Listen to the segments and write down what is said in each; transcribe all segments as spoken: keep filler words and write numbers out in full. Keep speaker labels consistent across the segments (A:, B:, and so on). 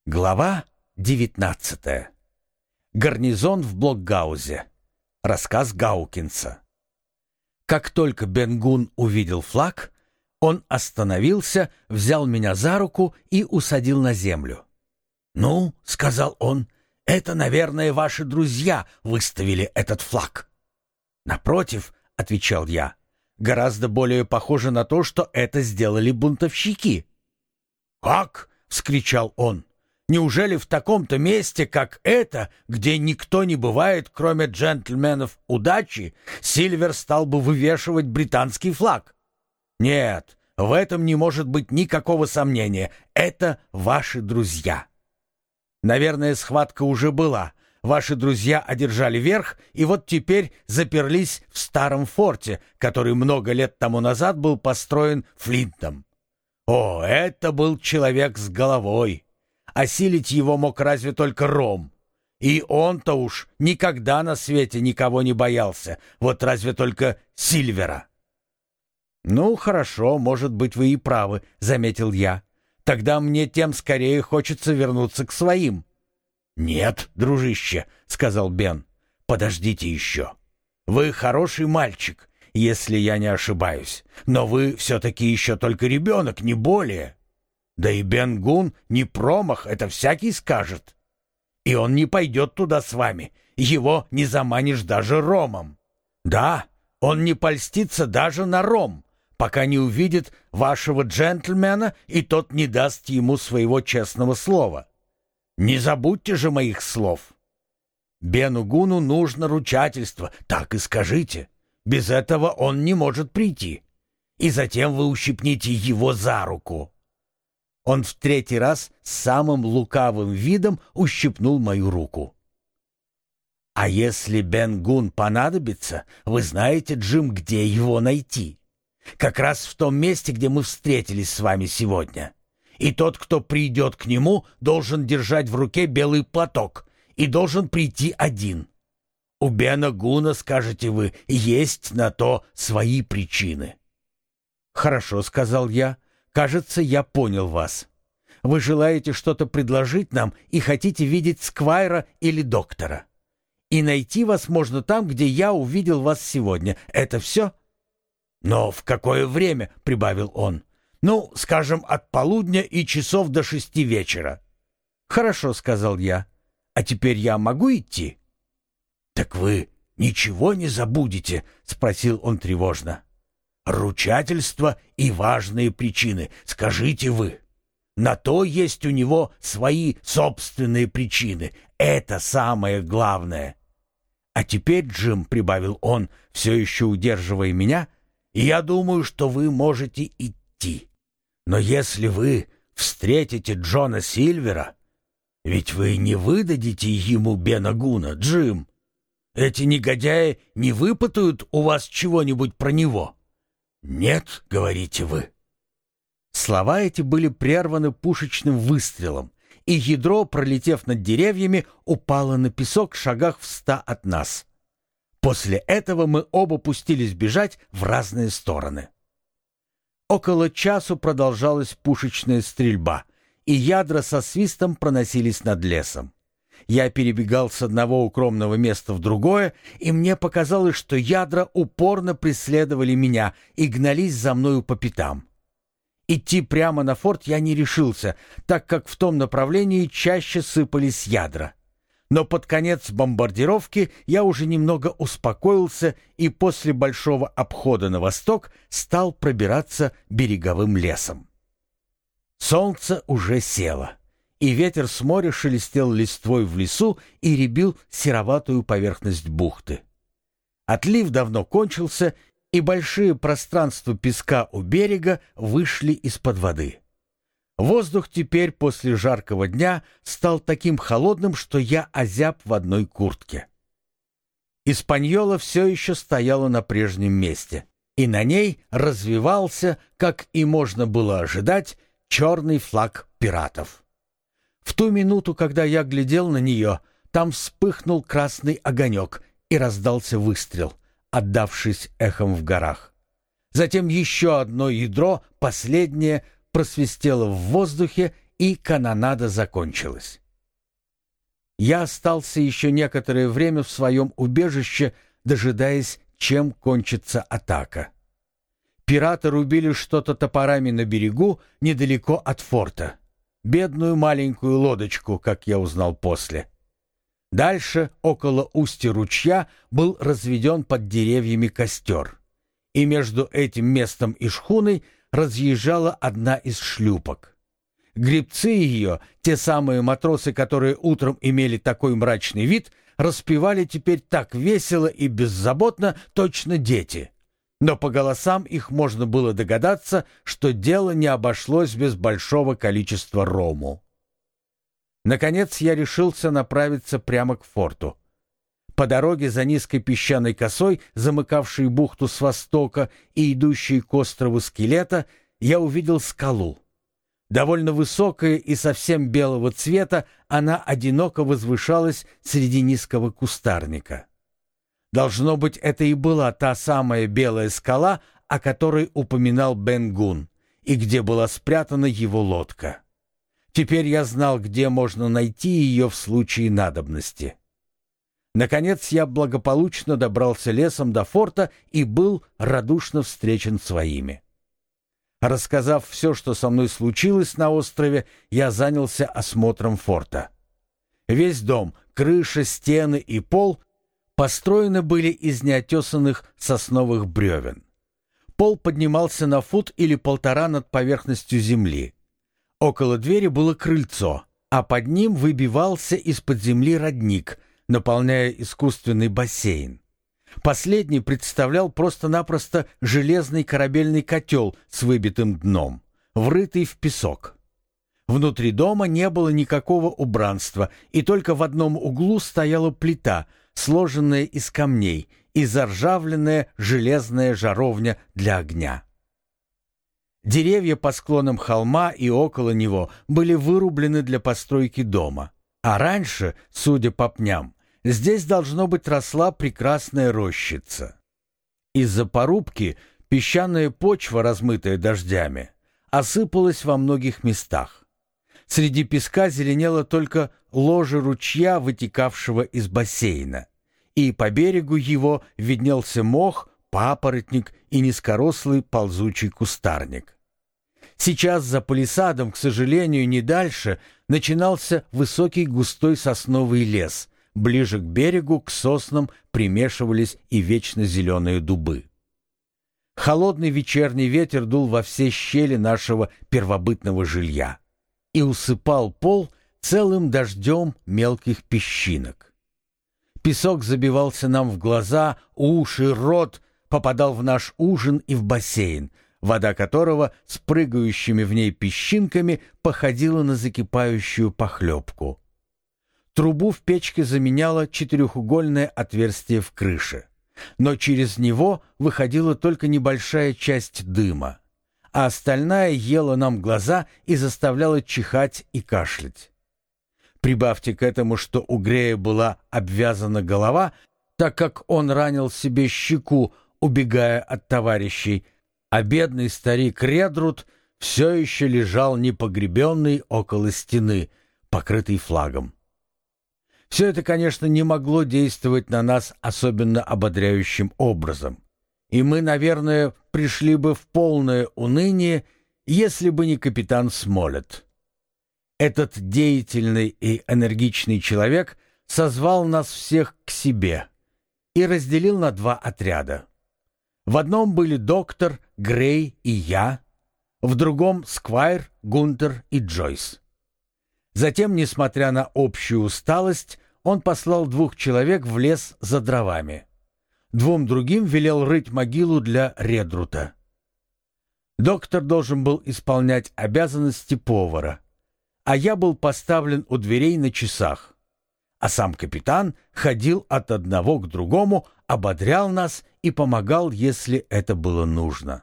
A: Глава девятнадцатая. Гарнизон в Блокгаузе. Рассказ Гаукинса. Как только Бен-Гун увидел флаг, он остановился, взял меня за руку и усадил на землю. «Ну, — сказал он, — это, наверное, ваши друзья выставили этот флаг». «Напротив, — отвечал я, — гораздо более похоже на то, что это сделали бунтовщики». «Как?» — вскричал он. «Неужели в таком-то месте, как это, где никто не бывает, кроме джентльменов удачи, Сильвер стал бы вывешивать британский флаг? Нет, в этом не может быть никакого сомнения. Это ваши друзья. Наверное, схватка уже была. Ваши друзья одержали верх, и вот теперь заперлись в старом форте, который много лет тому назад был построен Флинтом. О, это был человек с головой. Осилить его мог разве только Ром. И он-то уж никогда на свете никого не боялся, вот разве только Сильвера». «Ну, хорошо, может быть, вы и правы», — заметил я. «Тогда мне тем скорее хочется вернуться к своим». «Нет, дружище», — сказал Бен, — «подождите еще. Вы хороший мальчик, если я не ошибаюсь, но вы все-таки еще только ребенок, не более. Да и Бен-Гун не промах, это всякий скажет. И он не пойдет туда с вами, его не заманишь даже ромом. Да, он не польстится даже на ром, пока не увидит вашего джентльмена, и тот не даст ему своего честного слова. Не забудьте же моих слов. Бену-Гуну нужно ручательство, так и скажите. Без этого он не может прийти. И затем вы ущипните его за руку». Он в третий раз с самым лукавым видом ущипнул мою руку. «А если Бен-Гун понадобится, вы знаете, Джим, где его найти. Как раз в том месте, где мы встретились с вами сегодня. И тот, кто придет к нему, должен держать в руке белый платок и должен прийти один. У Бена-Гуна, скажете вы, есть на то свои причины». «Хорошо», — сказал я. «Кажется, я понял вас. Вы желаете что-то предложить нам и хотите видеть сквайра или доктора. И найти вас можно там, где я увидел вас сегодня. Это все?» «Но в какое время?» — прибавил он. «Ну, скажем, от полудня и часов до шести вечера». «Хорошо», — сказал я. «А теперь я могу идти?» «Так вы ничего не забудете?» — спросил он тревожно. «Ручательство и важные причины, скажите вы. На то есть у него свои собственные причины. Это самое главное. А теперь, Джим, — прибавил он, все еще удерживая меня, — я думаю, что вы можете идти. Но если вы встретите Джона Сильвера, ведь вы не выдадите ему Бена-Гуна, Джим. Эти негодяи не выпытают у вас чего-нибудь про него. «Нет, — говорите вы». Слова эти были прерваны пушечным выстрелом, и ядро, пролетев над деревьями, упало на песок в шагах в ста от нас. После этого мы оба пустились бежать в разные стороны. Около часу продолжалась пушечная стрельба, и ядра со свистом проносились над лесом. Я перебегал с одного укромного места в другое, и мне показалось, что ядра упорно преследовали меня и гнались за мною по пятам. Идти прямо на форт я не решился, так как в том направлении чаще сыпались ядра. Но под конец бомбардировки я уже немного успокоился и после большого обхода на восток стал пробираться береговым лесом. Солнце уже село, и ветер с моря шелестел листвой в лесу и рябил сероватую поверхность бухты. Отлив давно кончился, и большие пространства песка у берега вышли из-под воды. Воздух теперь после жаркого дня стал таким холодным, что я озяб в одной куртке. Испаньола все еще стояла на прежнем месте, и на ней развивался, как и можно было ожидать, черный флаг пиратов. В ту минуту, когда я глядел на нее, там вспыхнул красный огонек и раздался выстрел, отдавшись эхом в горах. Затем еще одно ядро, последнее, просвистело в воздухе и канонада закончилась. Я остался еще некоторое время в своем убежище, дожидаясь, чем кончится атака. Пираты рубили что-то топорами на берегу, недалеко от форта. Бедную маленькую лодочку, как я узнал после. Дальше, около устья ручья, был разведен под деревьями костер. И между этим местом и шхуной разъезжала одна из шлюпок. Гребцы ее, те самые матросы, которые утром имели такой мрачный вид, распевали теперь так весело и беззаботно, точно дети. Но по голосам их можно было догадаться, что дело не обошлось без большого количества рому. Наконец я решился направиться прямо к форту. По дороге за низкой песчаной косой, замыкавшей бухту с востока и идущей к острову Скелета, я увидел скалу. Довольно высокая и совсем белого цвета, она одиноко возвышалась среди низкого кустарника. Должно быть, это и была та самая белая скала, о которой упоминал Бен-Гун, и где была спрятана его лодка. Теперь я знал, где можно найти ее в случае надобности. Наконец я благополучно добрался лесом до форта и был радушно встречен своими. Рассказав все, что со мной случилось на острове, я занялся осмотром форта. Весь дом, крыша, стены и пол построены были из неотесанных сосновых бревен. Пол поднимался на фут или полтора над поверхностью земли. Около двери было крыльцо, а под ним выбивался из-под земли родник, наполняя искусственный бассейн. Последний представлял просто-напросто железный корабельный котел с выбитым дном, врытый в песок. Внутри дома не было никакого убранства, и только в одном углу стояла плита, сложенная из камней, и заржавленная железная жаровня для огня. Деревья по склонам холма и около него были вырублены для постройки дома, а раньше, судя по пням, здесь, должно быть, росла прекрасная рощица. Из-за порубки песчаная почва, размытая дождями, осыпалась во многих местах. Среди песка зеленело только ложе ручья, вытекавшего из бассейна, и по берегу его виднелся мох, папоротник и низкорослый ползучий кустарник. Сейчас за палисадом, к сожалению, не дальше, начинался высокий густой сосновый лес. Ближе к берегу, к соснам, примешивались и вечно зеленые дубы. Холодный вечерний ветер дул во все щели нашего первобытного жилья и усыпал пол целым дождем мелких песчинок. Песок забивался нам в глаза, уши, рот, попадал в наш ужин и в бассейн, вода которого с прыгающими в ней песчинками походила на закипающую похлебку. Трубу в печке заменяло четырехугольное отверстие в крыше, но через него выходила только небольшая часть дыма, а остальная ела нам глаза и заставляла чихать и кашлять. Прибавьте к этому, что у Грея была обвязана голова, так как он ранил себе щеку, убегая от товарищей, а бедный старик Редрут все еще лежал непогребенный около стены, покрытый флагом. Все это, конечно, не могло действовать на нас особенно ободряющим образом, и мы, наверное, пришли бы в полное уныние, если бы не капитан Смолетт. Этот деятельный и энергичный человек созвал нас всех к себе и разделил на два отряда. В одном были доктор, Грей и я, в другом — Сквайр, Гунтер и Джойс. Затем, несмотря на общую усталость, он послал двух человек в лес за дровами. Двум другим велел рыть могилу для Редрута. Доктор должен был исполнять обязанности повара, а я был поставлен у дверей на часах, а сам капитан ходил от одного к другому, ободрял нас и помогал, если это было нужно.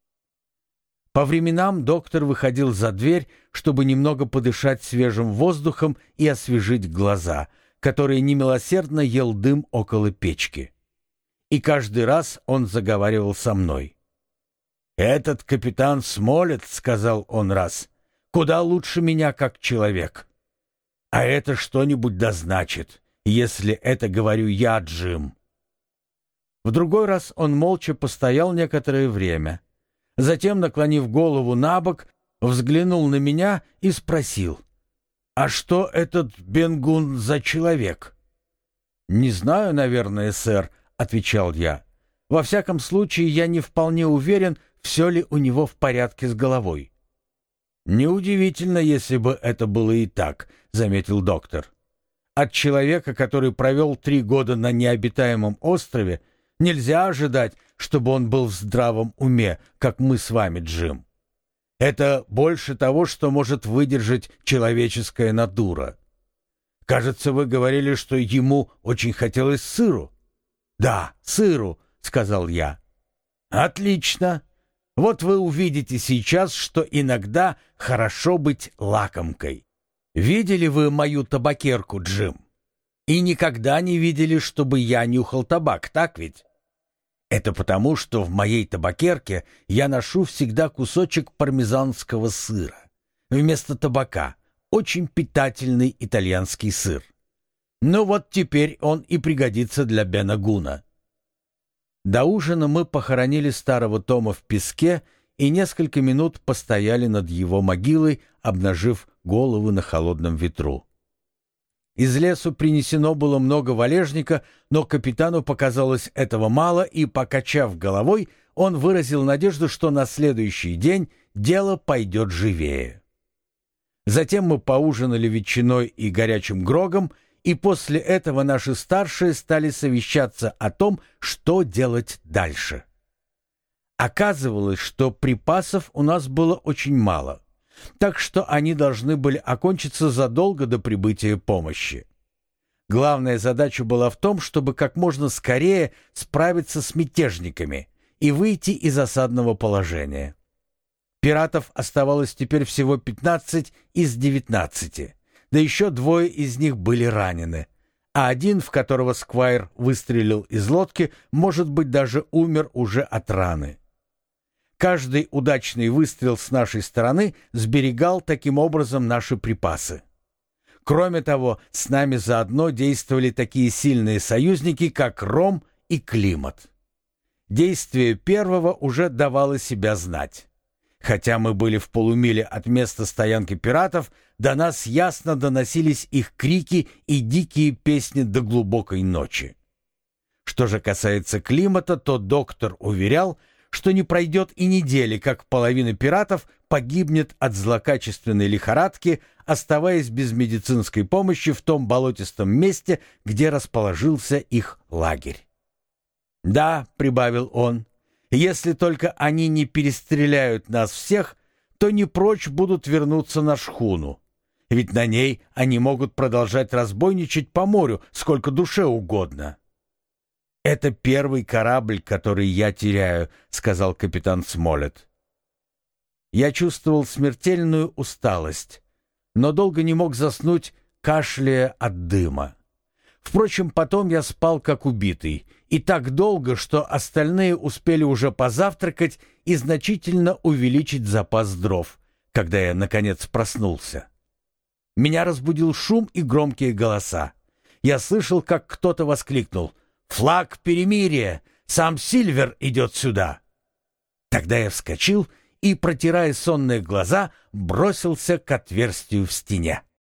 A: По временам доктор выходил за дверь, чтобы немного подышать свежим воздухом и освежить глаза, которые немилосердно ел дым около печки. И каждый раз он заговаривал со мной. «Этот капитан Смолетт, — сказал он раз, — куда лучше меня как человек. А это что-нибудь да значит, если это говорю я, Джим». В другой раз он молча постоял некоторое время. Затем, наклонив голову на бок, взглянул на меня и спросил: «А что этот Бен-Гун за человек?» «Не знаю, наверное, сэр», — отвечал я. «Во всяком случае, я не вполне уверен, все ли у него в порядке с головой». «Неудивительно, если бы это было и так», — заметил доктор. «От человека, который провел три года на необитаемом острове, нельзя ожидать, чтобы он был в здравом уме, как мы с вами, Джим. Это больше того, что может выдержать человеческая натура. Кажется, вы говорили, что ему очень хотелось сыру». «Да, сыру», — сказал я. «Отлично. Вот вы увидите сейчас, что иногда хорошо быть лакомкой. Видели вы мою табакерку, Джим? И никогда не видели, чтобы я нюхал табак, так ведь? Это потому, что в моей табакерке я ношу всегда кусочек пармезанского сыра. Вместо табака очень питательный итальянский сыр. Ну вот теперь он и пригодится для Бена Гуна». До ужина мы похоронили старого Тома в песке и несколько минут постояли над его могилой, обнажив головы на холодном ветру. Из лесу принесено было много валежника, но капитану показалось этого мало, и, покачав головой, он выразил надежду, что на следующий день дело пойдет живее. Затем мы поужинали ветчиной и горячим грогом, и после этого наши старшие стали совещаться о том, что делать дальше. Оказывалось, что припасов у нас было очень мало, так что они должны были окончиться задолго до прибытия помощи. Главная задача была в том, чтобы как можно скорее справиться с мятежниками и выйти из осадного положения. Пиратов оставалось теперь всего пятнадцать из девятнадцати. Да еще двое из них были ранены, а один, в которого сквайр выстрелил из лодки, может быть, даже умер уже от раны. Каждый удачный выстрел с нашей стороны сберегал таким образом наши припасы. Кроме того, с нами заодно действовали такие сильные союзники, как Ром и климат. Действие первого уже давало себя знать. Хотя мы были в полумиле от места стоянки пиратов, до нас ясно доносились их крики и дикие песни до глубокой ночи. Что же касается климата, то доктор уверял, что не пройдет и недели, как половина пиратов погибнет от злокачественной лихорадки, оставаясь без медицинской помощи в том болотистом месте, где расположился их лагерь. «Да», — прибавил он, — «если только они не перестреляют нас всех, то не прочь будут вернуться на шхуну. Ведь на ней они могут продолжать разбойничать по морю сколько душе угодно». «Это первый корабль, который я теряю», — сказал капитан Смолетт. Я чувствовал смертельную усталость, но долго не мог заснуть, кашляя от дыма. Впрочем, потом я спал как убитый, и так долго, что остальные успели уже позавтракать и значительно увеличить запас дров, когда я, наконец, проснулся. Меня разбудил шум и громкие голоса. Я слышал, как кто-то воскликнул: «Флаг перемирия! Сам Сильвер идет сюда!» Тогда я вскочил и, протирая сонные глаза, бросился к отверстию в стене.